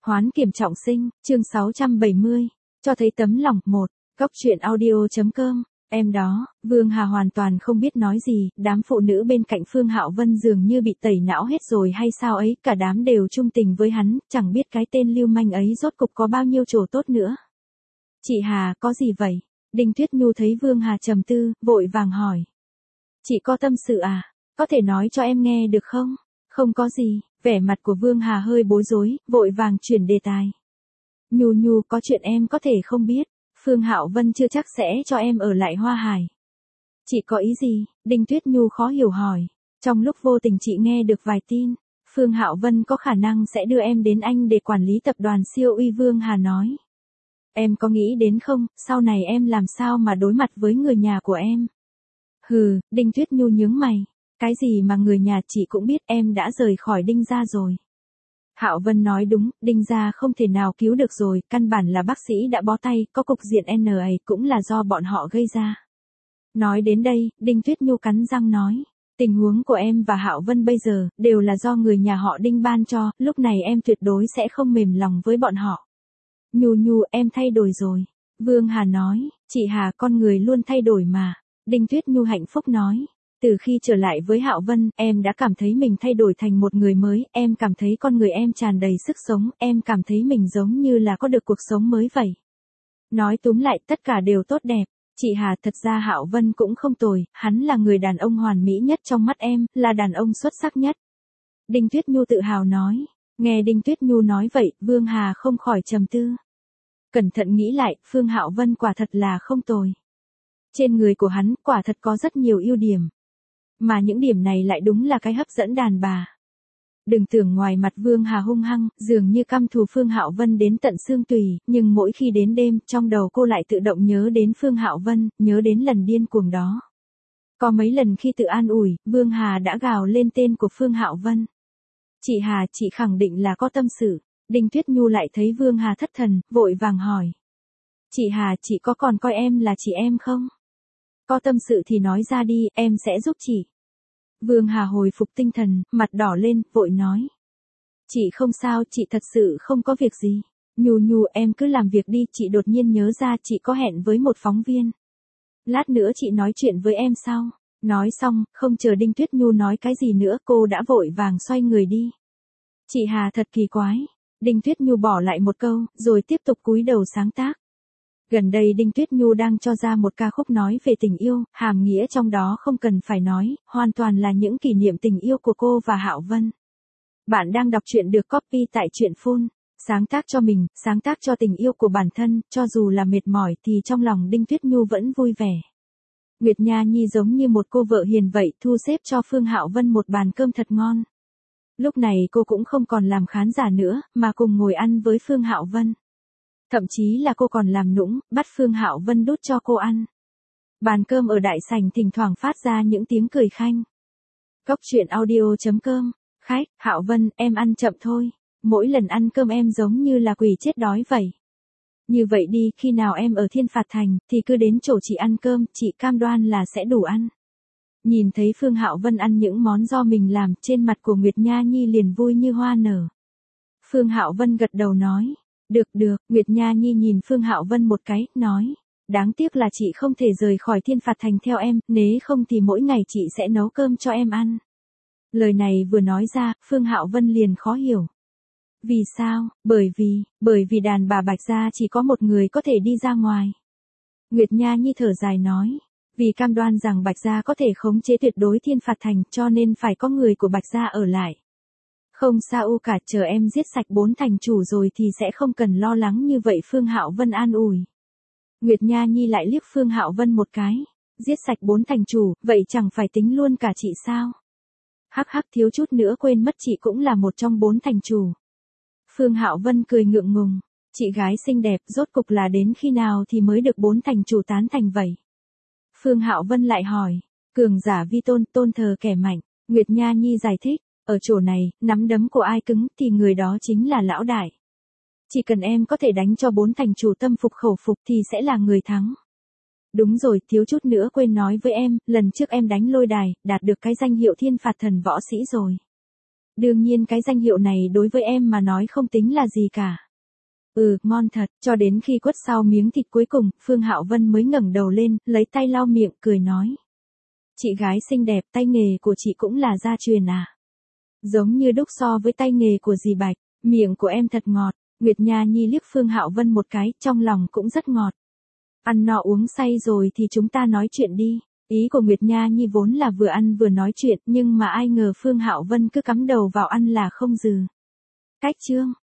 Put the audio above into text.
Hoán kiểm trọng sinh, chương 670, cho thấy tấm lòng. 1. Góc truyện audio.com. Em đó, Vương Hà hoàn toàn không biết nói gì, đám phụ nữ bên cạnh Phương Hạo Vân dường như bị tẩy não hết rồi hay sao ấy, cả đám đều trung tình với hắn, chẳng biết cái tên lưu manh ấy rốt cục có bao nhiêu chỗ tốt nữa. Chị Hà, có gì vậy? Đinh Tuyết Nhu thấy Vương Hà trầm tư, vội vàng hỏi. Chị có tâm sự à? Có thể nói cho em nghe được không? Không có gì, vẻ mặt của Vương Hà hơi bối rối, vội vàng chuyển đề tài. Nhu, có chuyện em có thể không biết. Phương Hạo Vân chưa chắc sẽ cho em ở lại Hoa Hải. Chị có ý gì? Đinh Tuyết Nhu khó hiểu hỏi. Trong lúc vô tình chị nghe được vài tin, Phương Hạo Vân có khả năng sẽ đưa em đến Anh để quản lý tập đoàn siêu uy. Vương Hà nói. Em có nghĩ đến không, sau này em làm sao mà đối mặt với người nhà của em? Hừ, Đinh Tuyết Nhu nhướng mày. Cái gì mà người nhà chị cũng biết, em đã rời khỏi Đinh gia rồi. Hạo Vân nói đúng, Đinh gia không thể nào cứu được rồi, căn bản là bác sĩ đã bó tay, có cục diện NA cũng là do bọn họ gây ra. Nói đến đây, Đinh Tuyết Nhu cắn răng nói, tình huống của em và Hạo Vân bây giờ, đều là do người nhà họ Đinh ban cho, lúc này em tuyệt đối sẽ không mềm lòng với bọn họ. Nhu, em thay đổi rồi. Vương Hà nói, chị Hà, con người luôn thay đổi mà. Đinh Tuyết Nhu hạnh phúc nói. Từ khi trở lại với Hạo Vân, em đã cảm thấy mình thay đổi thành một người mới, em cảm thấy con người em tràn đầy sức sống, em cảm thấy mình giống như là có được cuộc sống mới vậy. Nói túm lại, tất cả đều tốt đẹp. Chị Hà, thật ra Hạo Vân cũng không tồi, hắn là người đàn ông hoàn mỹ nhất trong mắt em, là đàn ông xuất sắc nhất. Đinh Tuyết Nhu tự hào nói. Nghe Đinh Tuyết Nhu nói vậy, Vương Hà không khỏi trầm tư. Cẩn thận nghĩ lại, Phương Hạo Vân quả thật là không tồi. Trên người của hắn, quả thật có rất nhiều ưu điểm. Mà những điểm này lại đúng là cái hấp dẫn đàn bà. Đừng tưởng ngoài mặt Vương Hà hung hăng, dường như căm thù Phương Hạo Vân đến tận xương tủy, nhưng mỗi khi đến đêm, trong đầu cô lại tự động nhớ đến Phương Hạo Vân, nhớ đến lần điên cuồng đó. Có mấy lần khi tự an ủi, Vương Hà đã gào lên tên của Phương Hạo Vân. Chị Hà, chị khẳng định là có tâm sự. Đinh Tuyết Nhu lại thấy Vương Hà thất thần, vội vàng hỏi. Chị Hà, chị có còn coi em là chị em không? Có tâm sự thì nói ra đi, em sẽ giúp chị. Vương Hà hồi phục tinh thần, mặt đỏ lên, vội nói. Chị không sao, chị thật sự không có việc gì. Nhu, em cứ làm việc đi, chị đột nhiên nhớ ra chị có hẹn với một phóng viên. Lát nữa chị nói chuyện với em sau. Nói xong, không chờ Đinh Tuyết Nhu nói cái gì nữa, cô đã vội vàng xoay người đi. Chị Hà thật kỳ quái. Đinh Tuyết Nhu bỏ lại một câu, rồi tiếp tục cúi đầu sáng tác. Gần đây Đinh Tuyết Nhu đang cho ra một ca khúc nói về tình yêu, hàm nghĩa trong đó không cần phải nói, hoàn toàn là những kỷ niệm tình yêu của cô và Hạo Vân. Bạn đang đọc truyện được copy tại truyện Phone. Sáng tác cho mình, sáng tác cho tình yêu của bản thân, cho dù là mệt mỏi thì trong lòng Đinh Tuyết Nhu vẫn vui vẻ. Nguyệt Nha Nhi giống như một cô vợ hiền vậy, thu xếp cho Phương Hạo Vân một bàn cơm thật ngon. Lúc này cô cũng không còn làm khán giả nữa, mà cùng ngồi ăn với Phương Hạo Vân. Thậm chí là cô còn làm nũng, bắt Phương Hạo Vân đút cho cô ăn. Bàn cơm ở đại sảnh thỉnh thoảng phát ra những tiếng cười khanh. Góc truyện audio.com. Khách, Hạo Vân, em ăn chậm thôi. Mỗi lần ăn cơm em giống như là quỷ chết đói vậy. Như vậy đi, khi nào em ở Thiên Phạt Thành, thì cứ đến chỗ chị ăn cơm, chị cam đoan là sẽ đủ ăn. Nhìn thấy Phương Hạo Vân ăn những món do mình làm, trên mặt của Nguyệt Nha Nhi liền vui như hoa nở. Phương Hạo Vân gật đầu nói. Được, Nguyệt Nha Nhi nhìn Phương Hạo Vân một cái, nói. Đáng tiếc là chị không thể rời khỏi Thiên Phạt Thành theo em, nếu không thì mỗi ngày chị sẽ nấu cơm cho em ăn. Lời này vừa nói ra, Phương Hạo Vân liền khó hiểu. Vì sao? Bởi vì đàn bà Bạch gia chỉ có một người có thể đi ra ngoài. Nguyệt Nha Nhi thở dài nói. Vì cam đoan rằng Bạch gia có thể khống chế tuyệt đối Thiên Phạt Thành, cho nên phải có người của Bạch gia ở lại. Không sao cả, chờ em giết sạch 4 thành chủ rồi thì sẽ không cần lo lắng như vậy. Phương Hạo Vân an ủi. Nguyệt Nha Nhi lại liếc Phương Hạo Vân một cái. Giết sạch 4 thành chủ, vậy chẳng phải tính luôn cả chị sao? Hắc, thiếu chút nữa quên mất, chị cũng là một trong 4 thành chủ. Phương Hạo Vân cười ngượng ngùng. Chị gái xinh đẹp, rốt cục là đến khi nào thì mới được 4 thành chủ tán thành vậy? Phương Hạo Vân lại hỏi. Cường giả vi tôn, tôn thờ kẻ mạnh. Nguyệt Nha Nhi giải thích. Ở chỗ này, nắm đấm của ai cứng thì người đó chính là lão đại. Chỉ cần em có thể đánh cho 4 thành chủ tâm phục khẩu phục thì sẽ là người thắng. Đúng rồi, thiếu chút nữa quên nói với em, lần trước em đánh lôi đài, đạt được cái danh hiệu Thiên Phạt Thần võ sĩ rồi. Đương nhiên cái danh hiệu này đối với em mà nói không tính là gì cả. Ngon thật, cho đến khi quất sau miếng thịt cuối cùng, Phương Hạo Vân mới ngẩng đầu lên, lấy tay lau miệng, cười nói. Chị gái xinh đẹp, tay nghề của chị cũng là gia truyền à? Giống như đúc so với tay nghề của dì Bạch, miệng của em thật ngọt. Nguyệt Nha Nhi liếc Phương Hạo Vân một cái, trong lòng cũng rất ngọt. Ăn no uống say rồi thì chúng ta nói chuyện đi. Ý của Nguyệt Nha Nhi vốn là vừa ăn vừa nói chuyện, nhưng mà ai ngờ Phương Hạo Vân cứ cắm đầu vào ăn là không dừ. Cách chương